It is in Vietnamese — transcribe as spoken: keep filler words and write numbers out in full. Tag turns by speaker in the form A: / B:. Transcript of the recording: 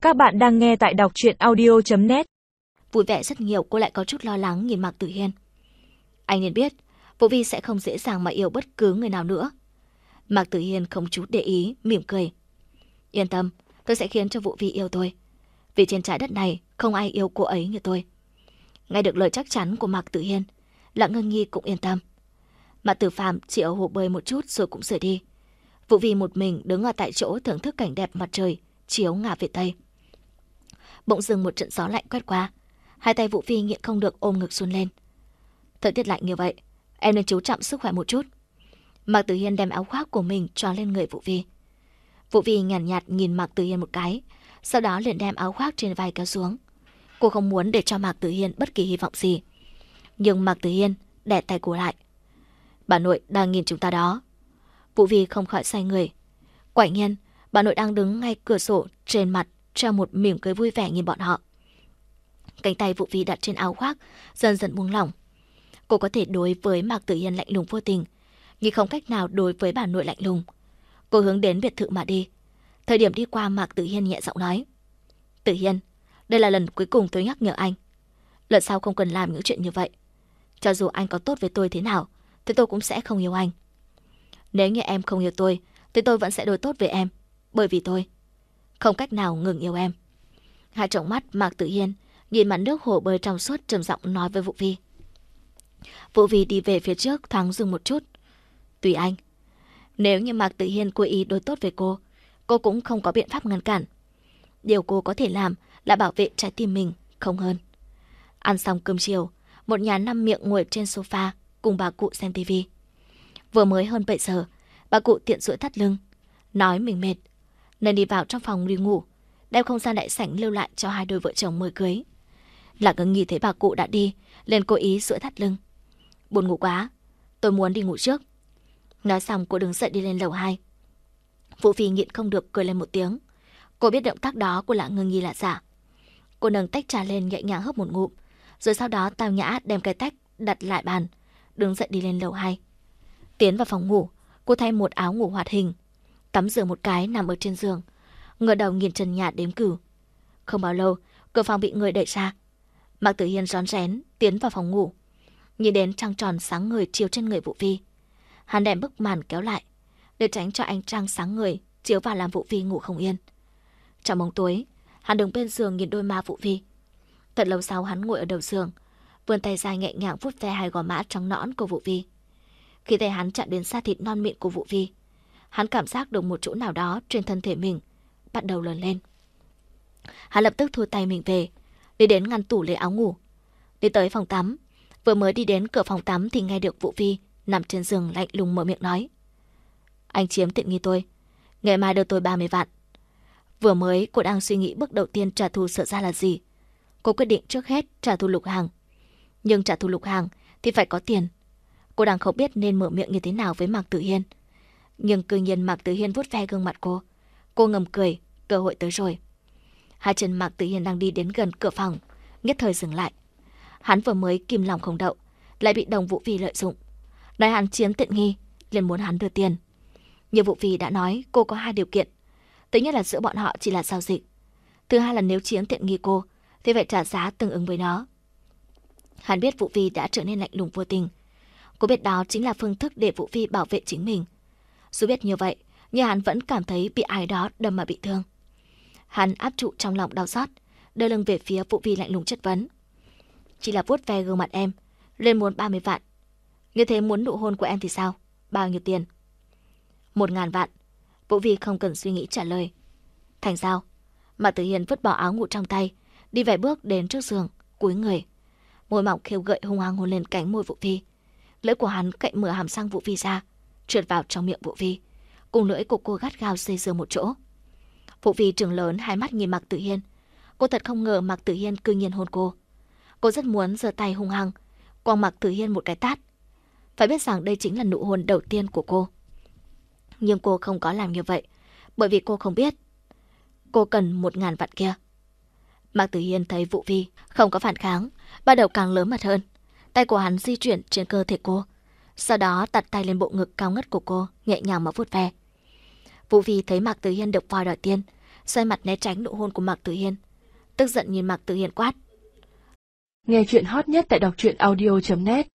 A: Các bạn đang nghe tại đọc truyện audio chấm net.
B: Vui vẻ rất nhiều, cô lại có chút lo lắng nhìn Mạc Tử Hiên. Anh nên biết, Vũ Vi sẽ không dễ dàng mà yêu bất cứ người nào nữa. Mạc Tử Hiên không chút để ý, mỉm cười. Yên tâm, tôi sẽ khiến cho Vũ Vi yêu tôi. Vì trên trái đất này không ai yêu cô ấy như tôi. Nghe được lời chắc chắn của Mạc Tử Hiên, Lặng Ngân Nhi cũng yên tâm. Mạc Tử Phàm chỉ ở hồ bơi một chút rồi cũng rời đi. Vũ Vi một mình đứng ở tại chỗ thưởng thức cảnh đẹp mặt trời chiếu ngả về tây. Bỗng dưng một trận gió lạnh quét qua, hai tay Vũ Vi nhịn không được ôm ngực run lên. Thời tiết lạnh như vậy, em nên chú trọng sức khỏe một chút. Mạc Tử Hiên đem áo khoác của mình cho lên người Vũ Vi. Vũ Vi nhàn nhạt, nhạt nhìn Mạc Tử Hiên một cái, sau đó liền đem áo khoác trên vai kéo xuống. Cô không muốn để cho Mạc Tử Hiên bất kỳ hy vọng gì. Nhưng Mạc Tử Hiên đè tay cô lại. Bà nội đang nhìn chúng ta đó. Vũ Vi không khỏi xoay người. Quả nhiên, bà nội đang đứng ngay cửa sổ, trên mặt treo một mỉm cười vui vẻ nhìn bọn họ. Cánh tay Vũ Vi đặt trên áo khoác dần dần buông lỏng. Cô có thể đối với Mạc Tử Hiên lạnh lùng vô tình, nhưng không cách nào đối với bà nội lạnh lùng. Cô hướng đến biệt thự mà đi. Thời điểm đi qua, Mạc Tử Hiên nhẹ giọng nói: Tử Hiên, đây là lần cuối cùng tôi nhắc nhở anh. Lần sau không cần làm những chuyện như vậy. Cho dù anh có tốt với tôi thế nào, thì tôi cũng sẽ không yêu anh. Nếu như em không yêu tôi, thì tôi vẫn sẽ đối tốt với em. Bởi vì tôi không cách nào ngừng yêu em. Hai tròng mắt Mạc Tử Hiên nhìn mặt nước hồ bơi trong suốt, trầm giọng nói với Vũ Vi. Vũ Vi đi về phía trước, thoáng dừng một chút. Tùy anh. Nếu như Mạc Tử Hiên cố ý đối tốt với cô, cô cũng không có biện pháp ngăn cản. Điều cô có thể làm là bảo vệ trái tim mình, không hơn. Ăn xong cơm chiều, một nhà năm miệng ngồi trên sofa cùng bà cụ xem tivi. Vừa mới hơn bảy giờ, bà cụ tiện duỗi thắt lưng, nói mình mệt nên đi vào trong phòng đi ngủ, đem không gian đại sảnh lưu lại cho hai đôi vợ chồng mới cưới. Lạc Ngân Nhi thấy bà cụ đã đi, liền cố ý duỗi thắt lưng. Buồn ngủ quá, tôi muốn đi ngủ trước. Nói xong cô đứng dậy đi lên lầu hai. Vũ Phi nhịn không được cười lên một tiếng. Cô biết động tác đó của Lạc Ngân Nhi là giả. Cô nâng tách trà lên nhẹ nhàng hớp một ngụm, rồi sau đó tao nhã đem cái tách đặt lại bàn, đứng dậy đi lên lầu hai. Tiến vào phòng ngủ, cô thay một áo ngủ hoạt hình, tắm rửa một cái nằm ở trên giường, ngửa đầu nhìn trần nhà đếm cửu. Không bao lâu, cửa phòng bị người đẩy ra. Mạc Tử Hiên rón rén tiến vào phòng ngủ, nhìn đến trăng tròn sáng ngời chiếu trên người Vũ Vi. Hắn đem bức màn kéo lại để tránh cho ánh trăng sáng ngời chiếu vào làm Vũ Vi ngủ không yên. Trong bóng tối, hắn đứng bên giường nhìn đôi má Vũ Vi. Thật lâu sau, hắn ngồi ở đầu giường, vươn tay ra nhẹ nhàng vuốt ve hai gò má trắng nõn của Vũ Vi. Khi tay hắn chạm đến da thịt non mịn của Vũ Vi, hắn cảm giác được một chỗ nào đó trên thân thể mình bắt đầu lớn lên. Hắn lập tức thu tay mình về, đi đến ngăn tủ lấy áo ngủ, đi tới phòng tắm. Vừa mới đi đến cửa phòng tắm thì nghe được Vũ Vi nằm trên giường lạnh lùng mở miệng nói: Anh chiếm tiện nghi tôi, ngày mai đưa tôi ba mươi vạn. Vừa mới cô đang suy nghĩ bước đầu tiên trả thù Sở Gia là gì. Cô quyết định trước hết trả thù Lục Hàng. Nhưng trả thù Lục Hàng thì phải có tiền. Cô đang không biết nên mở miệng như thế nào với Mạc Tử Hiên. Nhưng cư nhiên Mạc Tử Hiên vuốt ve gương mặt cô. Cô ngầm cười, cơ hội tới rồi. Hai chân Mạc Tử Hiên đang đi đến gần cửa phòng, nhất thời dừng lại. Hắn vừa mới kìm lòng không đậu, lại bị đồng Vũ Vi lợi dụng. Nói hắn chiếm tiện nghi, liền muốn hắn đưa tiền. Như Vũ Vi đã nói, cô có hai điều kiện. Thứ nhất là giữa bọn họ chỉ là giao dịch. Thứ hai là nếu chiếm tiện nghi cô thì phải trả giá tương ứng với nó. Hắn biết Vũ Vi đã trở nên lạnh lùng vô tình. Cô biết đó chính là phương thức để Vũ Vi bảo vệ chính mình. Dù biết như vậy, nhưng hắn vẫn cảm thấy bị ai đó đâm mà bị thương. Hắn áp trụ trong lòng đau xót, đưa lưng về phía Vũ Vi lạnh lùng chất vấn. Chỉ là vuốt ve gương mặt em, lên muốn ba mươi vạn. Như thế muốn nụ hôn của em thì sao? Bao nhiêu tiền? Một ngàn vạn. Vũ Vi không cần suy nghĩ trả lời. Thành giao. Mạc Tử Hiên vứt bỏ áo ngủ trong tay, đi vài bước đến trước giường, cúi người. Môi mỏng khêu gợi hung hăng hôn lên cánh môi Vũ Vi. Lưỡi của hắn cậy mở hàm răng Vũ Vi ra, trượt vào trong miệng Vũ Vi, cùng lưỡi của cô gắt gao dây dưa một chỗ. Vũ Vi trừng lớn hai mắt nhìn Mạc Tử Hiên. Cô thật không ngờ Mạc Tử Hiên cư nhiên hôn cô. Cô rất muốn giơ tay hung hăng quăng Mạc Tử Hiên một cái tát. Phải biết rằng đây chính là nụ hôn đầu tiên của cô. Nhưng cô không có làm như vậy, bởi vì cô không biết cô cần một ngàn vạn kia. Mạc Tử Hiên thấy Vũ Vi không có phản kháng, bắt đầu càng lớn mặt hơn. Tay của hắn di chuyển trên cơ thể cô, sau đó đặt tay lên bộ ngực cao ngất của cô, nhẹ nhàng mà vuốt ve. Vũ Vi thấy Mạc Tử Hiên được voi đòi tiền, xoay mặt né tránh nụ hôn của Mạc Tử Hiên. Tức giận nhìn Mạc Tử Hiên quát.
A: Nghe chuyện hot nhất tại đọc truyện audio chấm net.